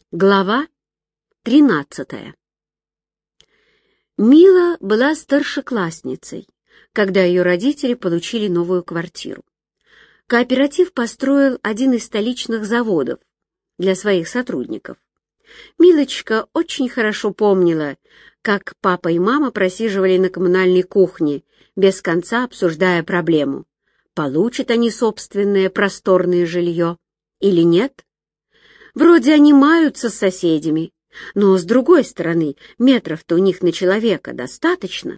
Глава 13. Мила была старшеклассницей, когда ее родители получили новую квартиру. Кооператив построил один из столичных заводов для своих сотрудников. Милочка очень хорошо помнила, как папа и мама просиживали на коммунальной кухне, без конца обсуждая проблему, получат они собственное просторное жилье или нет. Вроде они маются с соседями, но, с другой стороны, метров-то у них на человека достаточно.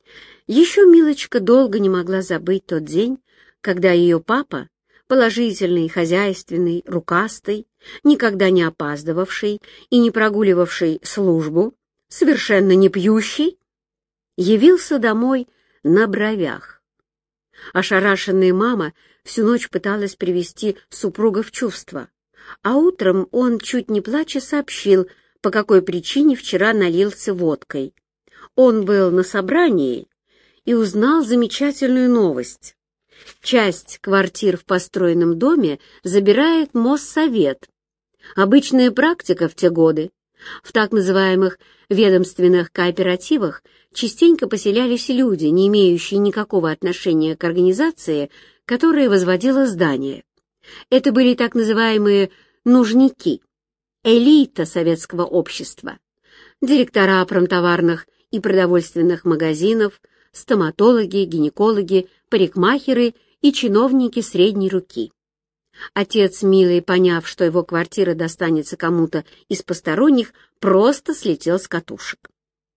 Еще Милочка долго не могла забыть тот день, когда ее папа, положительный, хозяйственный, рукастый, никогда не опаздывавший и не прогуливавший службу, совершенно не пьющий, явился домой на бровях. Ошарашенная мама всю ночь пыталась привести супруга в чувство, а утром он, чуть не плача, сообщил, по какой причине вчера налился водкой. Он был на собрании и узнал замечательную новость. Часть квартир в построенном доме забирает Моссовет. Обычная практика в те годы. В так называемых ведомственных кооперативах частенько поселялись люди, не имеющие никакого отношения к организации, которая возводила здание. Это были так называемые нужники, элита советского общества, директора промтоварных и продовольственных магазинов, стоматологи, гинекологи, парикмахеры и чиновники средней руки. Отец Милы, поняв, что его квартира достанется кому-то из посторонних, просто слетел с катушек.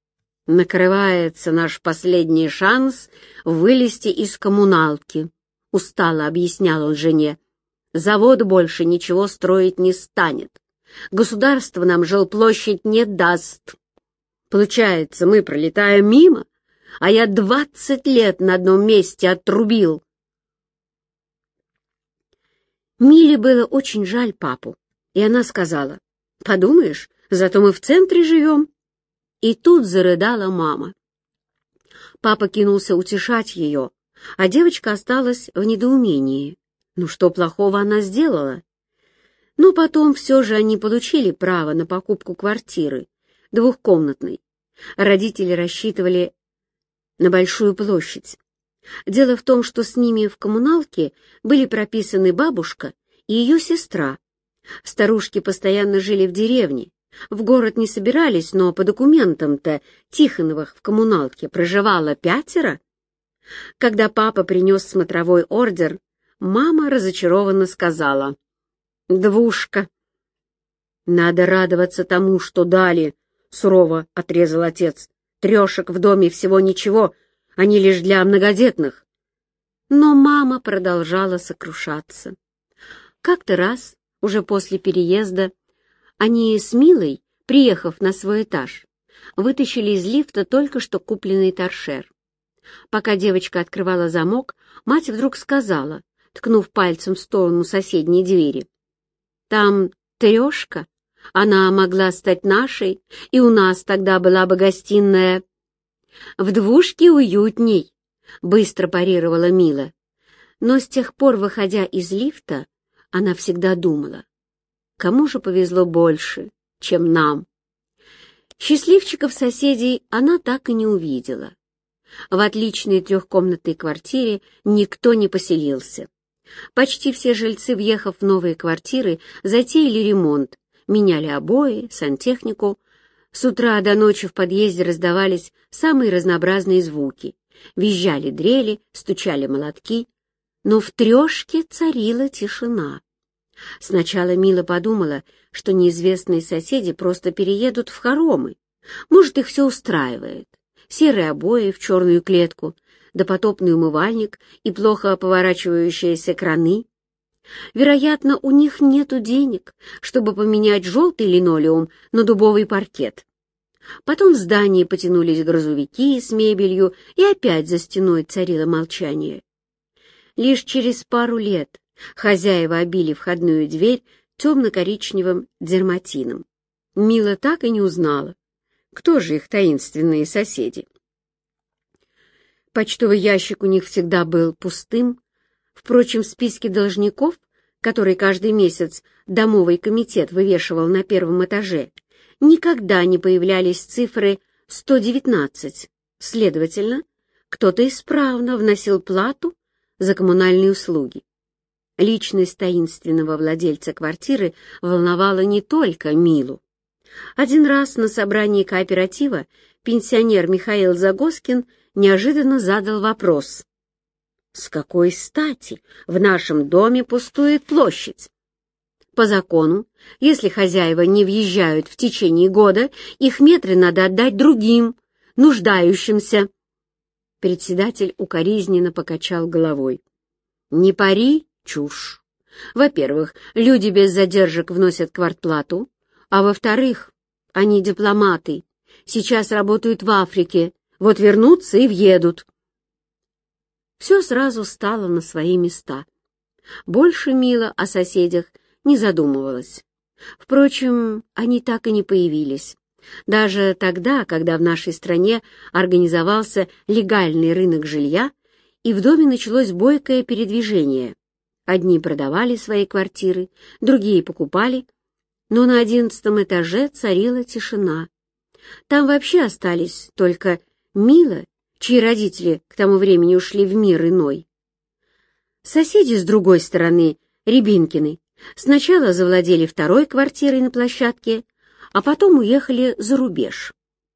«Накрывается наш последний шанс вылезти из коммуналки», — устало объяснял он жене. «Завод больше ничего строить не станет. Государство нам жилплощадь не даст. Получается, мы пролетаем мимо, а я 20 лет на одном месте отрубил». Миле было очень жаль папу, и она сказала: «Подумаешь, зато мы в центре живем». И тут зарыдала мама. Папа кинулся утешать ее, а девочка осталась в недоумении. Ну что плохого она сделала? Но потом все же они получили право на покупку квартиры, двухкомнатной. Родители рассчитывали на большую площадь. Дело в том, что с ними в коммуналке были прописаны бабушка и ее сестра. Старушки постоянно жили в деревне, в город не собирались, но по документам-то Тихоновых в коммуналке проживало 5. Когда папа принес смотровой ордер, мама разочарованно сказала: «Двушка». «Надо радоваться тому, что дали», — сурово отрезал отец. «Трешек в доме всего ничего, они лишь для многодетных». Но мама продолжала сокрушаться. Как-то раз, уже после переезда, они с Милой, приехав на свой этаж, вытащили из лифта только что купленный торшер. Пока девочка открывала замок, мать вдруг сказала, ткнув пальцем в сторону соседней двери: «Там трешка, она могла стать нашей, и у нас тогда была бы гостиная». «В двушке уютней», — быстро парировала Мила. Но с тех пор, выходя из лифта, она всегда думала: кому же повезло больше, чем нам? Счастливчиков-соседей она так и не увидела. В отличной трехкомнатной квартире никто не поселился. Почти все жильцы, въехав в новые квартиры, затеяли ремонт, меняли обои, сантехнику. С утра до ночи в подъезде раздавались самые разнообразные звуки. Визжали дрели, стучали молотки. Но в трешке царила тишина. Сначала Мила подумала, что неизвестные соседи просто переедут в хоромы. Может, их все устраивает. Серые обои в черную клетку, допотопный умывальник и плохо поворачивающиеся краны. Вероятно, у них нету денег, чтобы поменять желтый линолеум на дубовый паркет. Потом в здании потянулись грузовики с мебелью, и опять за стеной царило молчание. Лишь через пару лет хозяева обили входную дверь темно-коричневым дерматином. Мила так и не узнала, кто же их таинственные соседи. Почтовый ящик у них всегда был пустым. Впрочем, в списке должников который каждый месяц домовый комитет вывешивал на первом этаже, никогда не появлялись цифры 119. Следовательно, кто-то исправно вносил плату за коммунальные услуги. Личность таинственного владельца квартиры волновала не только Милу. Один раз на собрании кооператива пенсионер Михаил Загоскин неожиданно задал вопрос: «С какой стати в нашем доме пустует площадь? По закону, если хозяева не въезжают в течение года, их метры надо отдать другим, нуждающимся». Председатель укоризненно покачал головой. «Не пари, чушь. Во-первых, люди без задержек вносят квартплату, а во-вторых, они дипломаты, сейчас работают в Африке, вот вернутся и въедут». Все сразу стало на свои места. Больше Мила о соседях не задумывалась. Впрочем, они так и не появились. Даже тогда, когда в нашей стране организовался легальный рынок жилья, и в доме началось бойкое передвижение. Одни продавали свои квартиры, другие покупали, но на 11-м этаже царила тишина. Там вообще остались только Мила, чьи родители к тому времени ушли в мир иной. Соседи с другой стороны, Рябинкины, сначала завладели второй квартирой на площадке, а потом уехали за рубеж.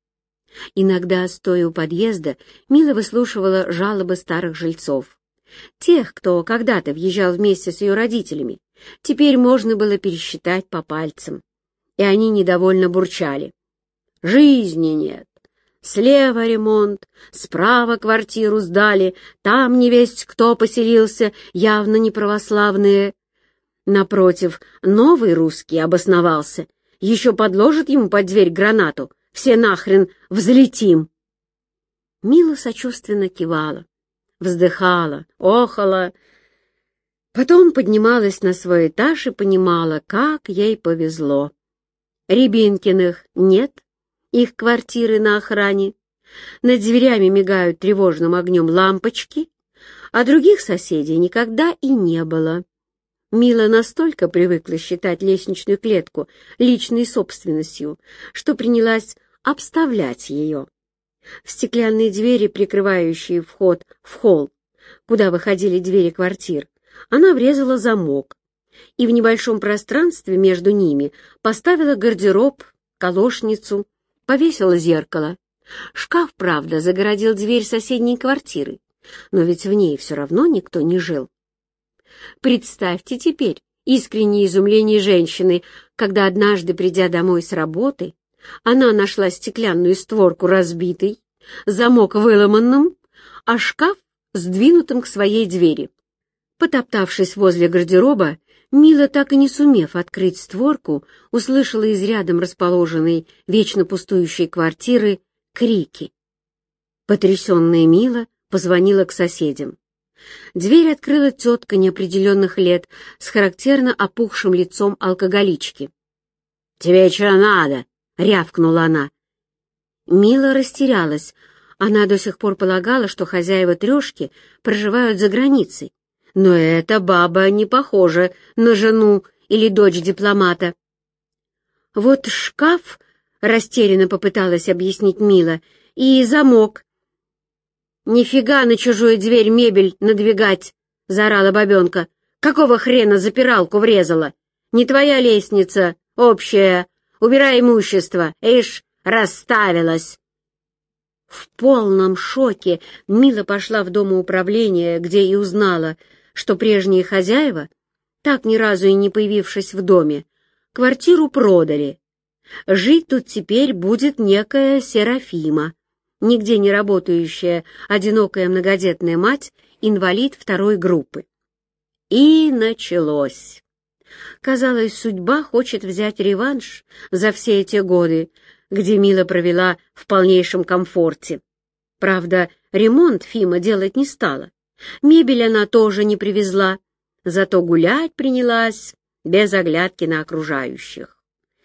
Иногда, стоя у подъезда, Мила выслушивала жалобы старых жильцов. Тех, кто когда-то въезжал вместе с ее родителями, теперь можно было пересчитать по пальцам. И они недовольно бурчали: «Жизни нет. Слева ремонт, справа квартиру сдали, там невесть кто поселился, явно не православные. Напротив, новый русский обосновался, еще подложит ему под дверь гранату, все нахрен взлетим». Мила сочувственно кивала, вздыхала, охала, потом поднималась на свой этаж и понимала, как ей повезло. Рябинкиных нет, их квартиры на охране, над дверями мигают тревожным огнем лампочки, а других соседей никогда и не было. Мила настолько привыкла считать лестничную клетку личной собственностью, что принялась обставлять ее. В стеклянные двери, прикрывающие вход в холл, куда выходили двери квартир, она врезала замок и в небольшом пространстве между ними поставила гардероб, колошницу, повесила зеркало. Шкаф, правда, загородил дверь соседней квартиры, но ведь в ней все равно никто не жил. Представьте теперь искреннее изумление женщины, когда однажды, придя домой с работы, она нашла стеклянную створку разбитой, замок выломанным, а шкаф сдвинутым к своей двери. Потоптавшись возле гардероба, Мила, так и не сумев открыть створку, услышала из рядом расположенной вечно пустующей квартиры крики. Потрясенная Мила позвонила к соседям. Дверь открыла тетка неопределенных лет с характерно опухшим лицом алкоголички. «Тебе что надо?» — рявкнула она. Мила растерялась. Она до сих пор полагала, что хозяева трешки проживают за границей. Но эта баба не похожа на жену или дочь дипломата. «Вот шкаф», — растерянно попыталась объяснить Мила, — «и замок». «Нифига на чужую дверь мебель надвигать!» — заорала бабенка. «Какого хрена запиралку врезала? Не твоя лестница, общая. Убирай имущество. Ишь, расставилась!» В полном шоке Мила пошла в домоуправление, где и узнала, что прежние хозяева, так ни разу и не появившись в доме, квартиру продали. Жить тут теперь будет некая Серафима, нигде не работающая, одинокая многодетная мать, инвалид второй группы. И началось. Казалось, судьба хочет взять реванш за все эти годы, где Мила провела в полнейшем комфорте. Правда, ремонт Фима делать не стала. Мебель она тоже не привезла, зато гулять принялась без оглядки на окружающих.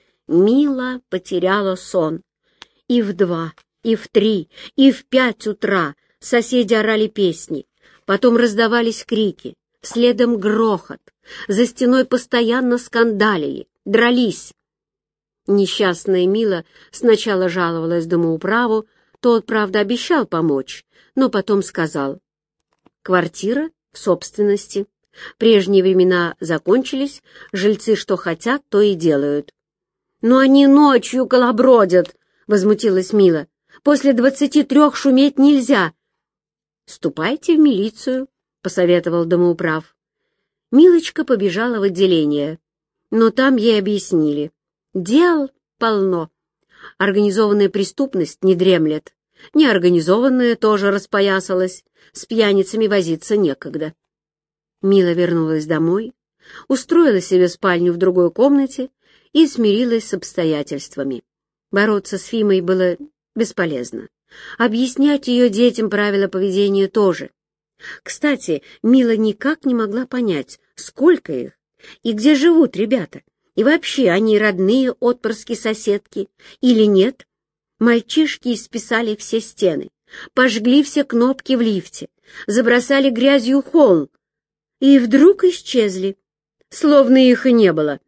Мила потеряла сон. И в 2, и в 3, и в 5 утра соседи орали песни, потом раздавались крики, следом грохот. За стеной постоянно скандалили, дрались. Несчастная Мила сначала жаловалась домоуправу, тот, правда, обещал помочь, но потом сказал: «Квартира в собственности. Прежние времена закончились, жильцы что хотят, то и делают». «Но они ночью колобродят», — возмутилась Мила. «После 23 шуметь нельзя». «Ступайте в милицию», — посоветовал домоуправ. Милочка побежала в отделение, но там ей объяснили: дел полно. Организованная преступность не дремлет, неорганизованная тоже распоясалась, с пьяницами возиться некогда. Мила вернулась домой, устроила себе спальню в другой комнате и смирилась с обстоятельствами. Бороться с Фимой было бесполезно. Объяснять ее детям правила поведения тоже. Кстати, Мила никак не могла понять, сколько их и где живут ребята, и вообще они родные отпрыски-соседки или нет. Мальчишки исписали все стены, пожгли все кнопки в лифте, забросали грязью холл и вдруг исчезли, словно их и не было.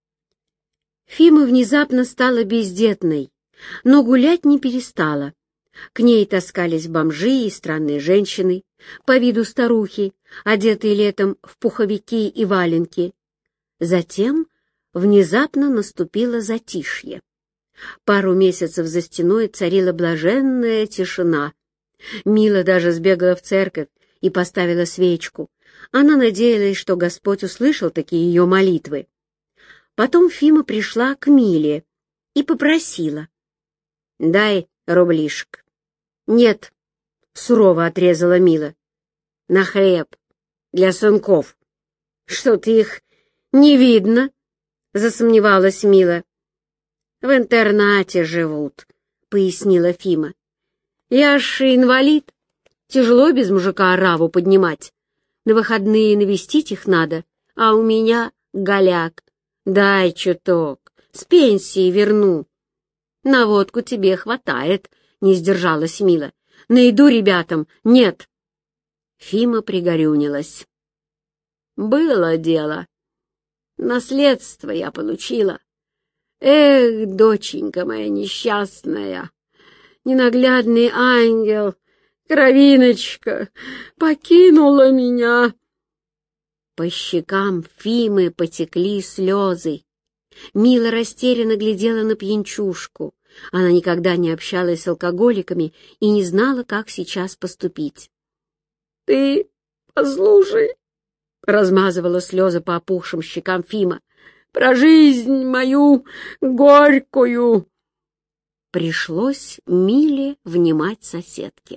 Фима внезапно стала бездетной, но гулять не перестала. К ней таскались бомжи и странные женщины, по виду старухи, одетые летом в пуховики и валенки. Затем внезапно наступило затишье. Пару месяцев за стеной царила блаженная тишина. Мила даже сбегала в церковь и поставила свечку. Она надеялась, что Господь услышал такие ее молитвы. Потом Фима пришла к Миле и попросила: «Дай рублишек». «Нет», — сурово отрезала Мила. «На хлеб для сынков». «Что-то их не видно», — засомневалась Мила. «В интернате живут», — пояснила Фима. «Я ж инвалид, тяжело без мужика ораву поднимать. На выходные навестить их надо, а у меня голяк. Дай чуток, с пенсии верну». «На водку тебе хватает», — не сдержалась Мила. «На еду ребятам нет». Фима пригорюнилась. «Было дело. Наследство я получила. Эх, доченька моя несчастная, ненаглядный ангел, кровиночка, покинула меня». По щекам Фимы потекли слезы. Мила растерянно глядела на пьянчушку. Она никогда не общалась с алкоголиками и не знала, как сейчас поступить. «Ты послушай», — размазывала слезы по опухшим щекам Фима, — «про жизнь мою горькую». Пришлось Миле внимать соседке.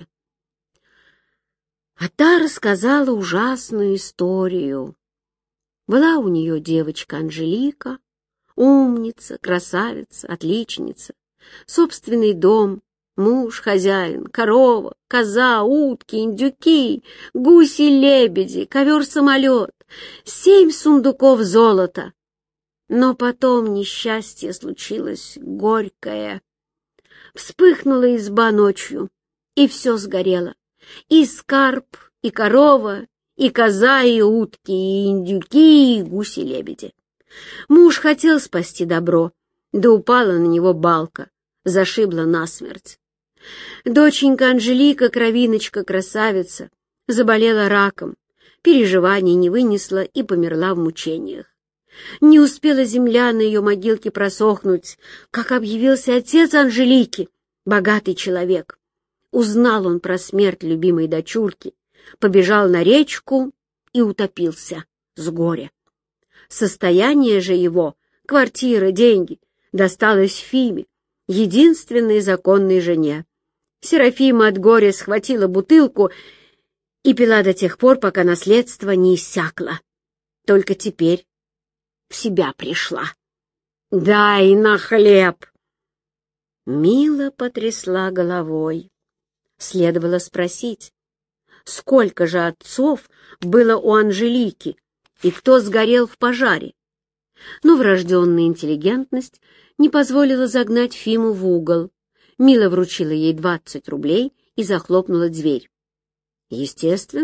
А та рассказала ужасную историю. Была у нее девочка Анжелика, умница, красавица, отличница, собственный дом, муж, хозяин, корова, коза, утки, индюки, гуси-лебеди, ковер-самолет, 7 сундуков золота. Но потом несчастье случилось горькое. Вспыхнула изба ночью, и все сгорело. И скарб, и корова, и коза, и утки, и индюки, и гуси-лебеди. Муж хотел спасти добро, да упала на него балка, зашибла насмерть. Доченька Анжелика, кровиночка, красавица, заболела раком, переживаний не вынесла и померла в мучениях. Не успела земля на ее могилке просохнуть, как объявился отец Анжелики, богатый человек. Узнал он про смерть любимой дочурки, побежал на речку и утопился с горя. Состояние же его, квартира, деньги, досталось Фиме, единственной законной жене. Серафима от горя схватила бутылку и пила до тех пор, пока наследство не иссякло. Только теперь в себя пришла. «Дай на хлеб!» Мила потрясла головой. Следовало спросить, сколько же отцов было у Анжелики и кто сгорел в пожаре. Но врожденная интеллигентность не позволила загнать Фиму в угол. Мила вручила ей 20 рублей и захлопнула дверь. Естественно,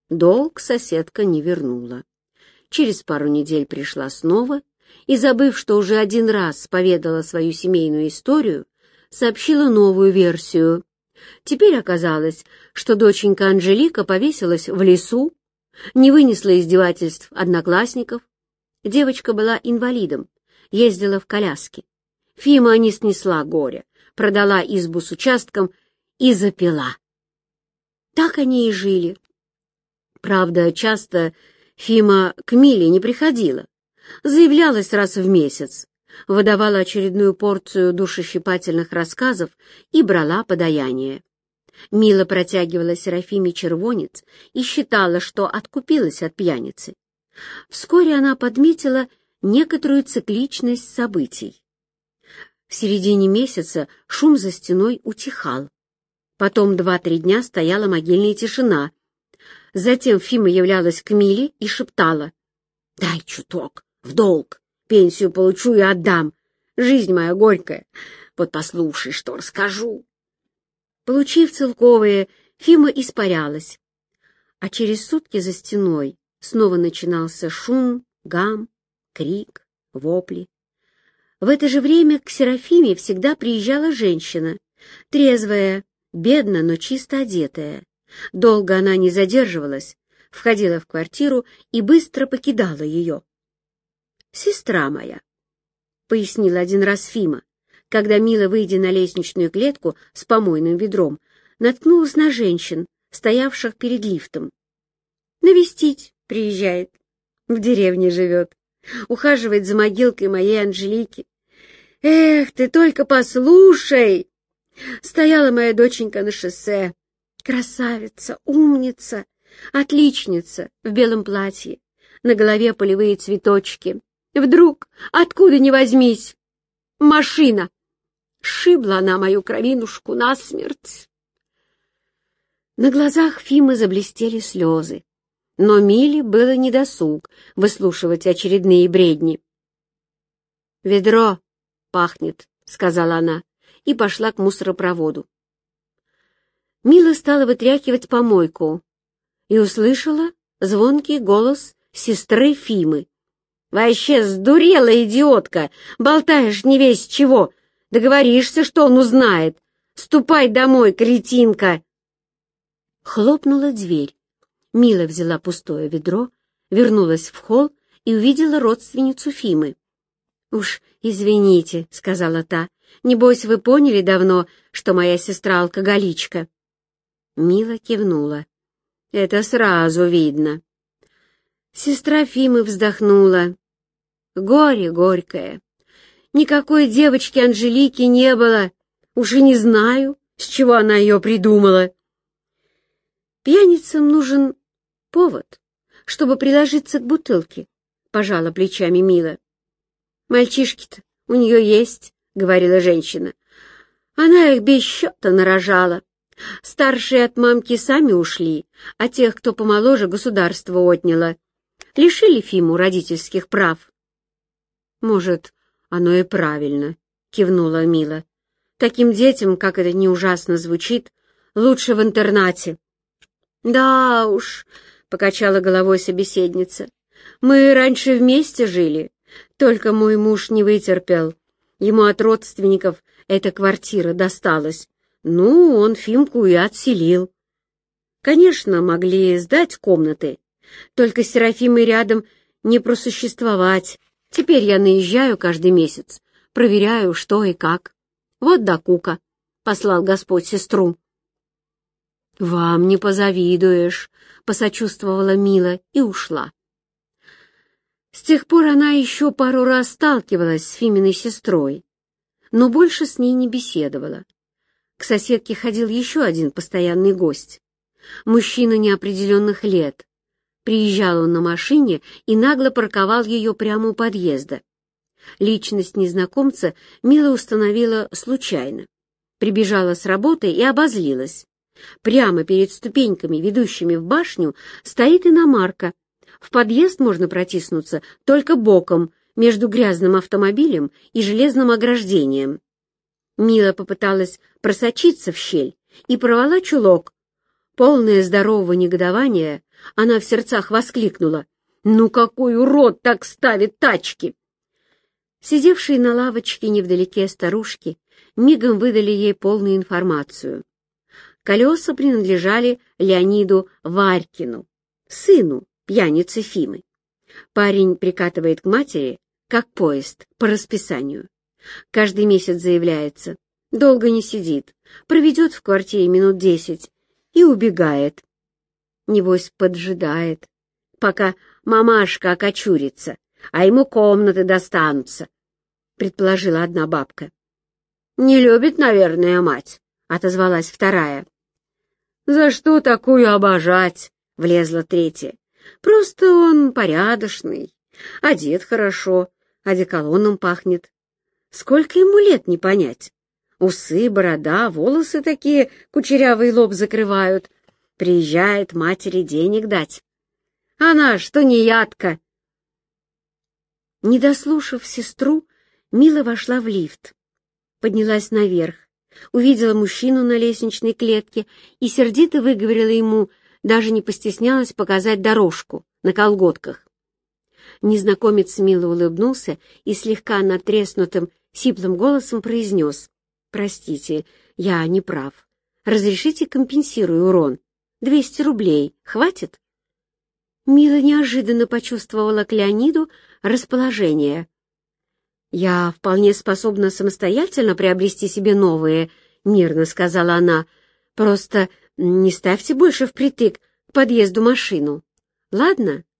Долг соседка не вернула. Через пару недель пришла снова и, забыв, что уже один раз поведала свою семейную историю, сообщила новую версию. Теперь оказалось, что доченька Анжелика повесилась в лесу, не вынесла издевательств одноклассников. Девочка была инвалидом, ездила в коляске. Фима не снесла горя, продала избу с участком и запила. Так они и жили. Правда, часто Фима к Миле не приходила, заявлялась раз в месяц, выдавала очередную порцию душещипательных рассказов и брала подаяние. Мила протягивала Серафиме червонец и считала, что откупилась от пьяницы. Вскоре она подметила некоторую цикличность событий. В середине месяца шум за стеной утихал. Потом 2-3 дня стояла могильная тишина. Затем Фима являлась к Миле и шептала: «Дай чуток, в долг, пенсию получу и отдам. Жизнь моя горькая, вот послушай, что расскажу». Получив целковые, Фима испарялась, а через сутки за стеной снова начинался шум, гам, крик, вопли. В это же время к Серафиме всегда приезжала женщина, трезвая, бедно, но чисто одетая. Долго она не задерживалась, входила в квартиру и быстро покидала ее. «Сестра моя», — пояснила один раз Фима, когда Мила, выйдя на лестничную клетку с помойным ведром, наткнулась на женщин, стоявших перед лифтом. «Навестить приезжает, в деревне живет, ухаживает за могилкой моей Анжелики. Эх, ты только послушай! Стояла моя доченька на шоссе, красавица, умница, отличница в белом платье, на голове полевые цветочки. Вдруг, откуда ни возьмись, машина! Сшибла она мою кровинушку насмерть». На глазах Фимы заблестели слезы, но Миле было недосуг выслушивать очередные бредни. «Ведро пахнет», — сказала она, и пошла к мусоропроводу. Мила стала вытряхивать помойку и услышала звонкий голос сестры Фимы. «Вообще сдурела, идиотка! Болтаешь не весь чего! Договоришься, что он узнает! Ступай домой, кретинка!» Хлопнула дверь. Мила взяла пустое ведро, вернулась в холл и увидела родственницу Фимы. «Уж извините», — сказала та, — «небось, вы поняли давно, что моя сестра алкоголичка?» Мила кивнула. «Это сразу видно». Сестра Фимы вздохнула. «Горе горькое. Никакой девочки Анжелики не было. Уж и не знаю, с чего она ее придумала». «Пьяницам нужен повод, чтобы приложиться к бутылке», — пожала плечами Мила. «Мальчишки-то у нее есть», — говорила женщина. «Она их без счета нарожала. Старшие от мамки сами ушли, а тех, кто помоложе, государство отняло. Лишили Фиму родительских прав». «Может, оно и правильно», — кивнула Мила. «Таким детям, как это ни ужасно звучит, лучше в интернате». «Да уж», — покачала головой собеседница, — «мы раньше вместе жили, только мой муж не вытерпел. Ему от родственников эта квартира досталась. Ну, он Фимку и отселил. Конечно, могли сдать комнаты, только с Серафимой рядом не просуществовать. Теперь я наезжаю каждый месяц, проверяю, что и как. Вот докука, послал Господь сестру». «Вам не позавидуешь», — посочувствовала Мила и ушла. С тех пор она еще пару раз сталкивалась с Фиминой сестрой, но больше с ней не беседовала. К соседке ходил еще один постоянный гость. Мужчина неопределенных лет. Приезжал он на машине и нагло парковал ее прямо у подъезда. Личность незнакомца Мила установила случайно. Прибежала с работы и обозлилась. Прямо перед ступеньками, ведущими в башню, стоит иномарка. В подъезд можно протиснуться только боком, между грязным автомобилем и железным ограждением. Мила попыталась просочиться в щель и порвала чулок. Полное здорового негодования, она в сердцах воскликнула: «Ну какой урод так ставит тачки!» Сидевшие на лавочке невдалеке старушки мигом выдали ей полную информацию. Колеса принадлежали Леониду Варькину, сыну пьяницы Фимы. Парень прикатывает к матери, как поезд, по расписанию. Каждый месяц заявляется, долго не сидит, проведет в квартире минут 10 и убегает. Небось, поджидает, пока мамашка окочурится, а ему комнаты достанутся, предположила одна бабка. «Не любит, наверное, мать», — отозвалась вторая. «За что такую обожать?» — влезла третья. «Просто он порядочный, одет хорошо, одеколоном пахнет. Сколько ему лет, не понять. Усы, борода, волосы такие кучерявый лоб закрывают. Приезжает матери денег дать. Она что не ядка». Не дослушав сестру, Мила вошла в лифт, поднялась наверх, увидела мужчину на лестничной клетке и сердито выговорила ему, даже не постеснялась показать дорожку на колготках. Незнакомец мило улыбнулся и слегка надтреснутым, сиплым голосом произнес: «Простите, я не прав. Разрешите компенсирую урон? 200 рублей. Хватит?» Мила неожиданно почувствовала к Леониду расположение. «Я вполне способна самостоятельно приобрести себе новые», — мирно сказала она. «Просто не ставьте больше впритык к подъезду машину. Ладно?»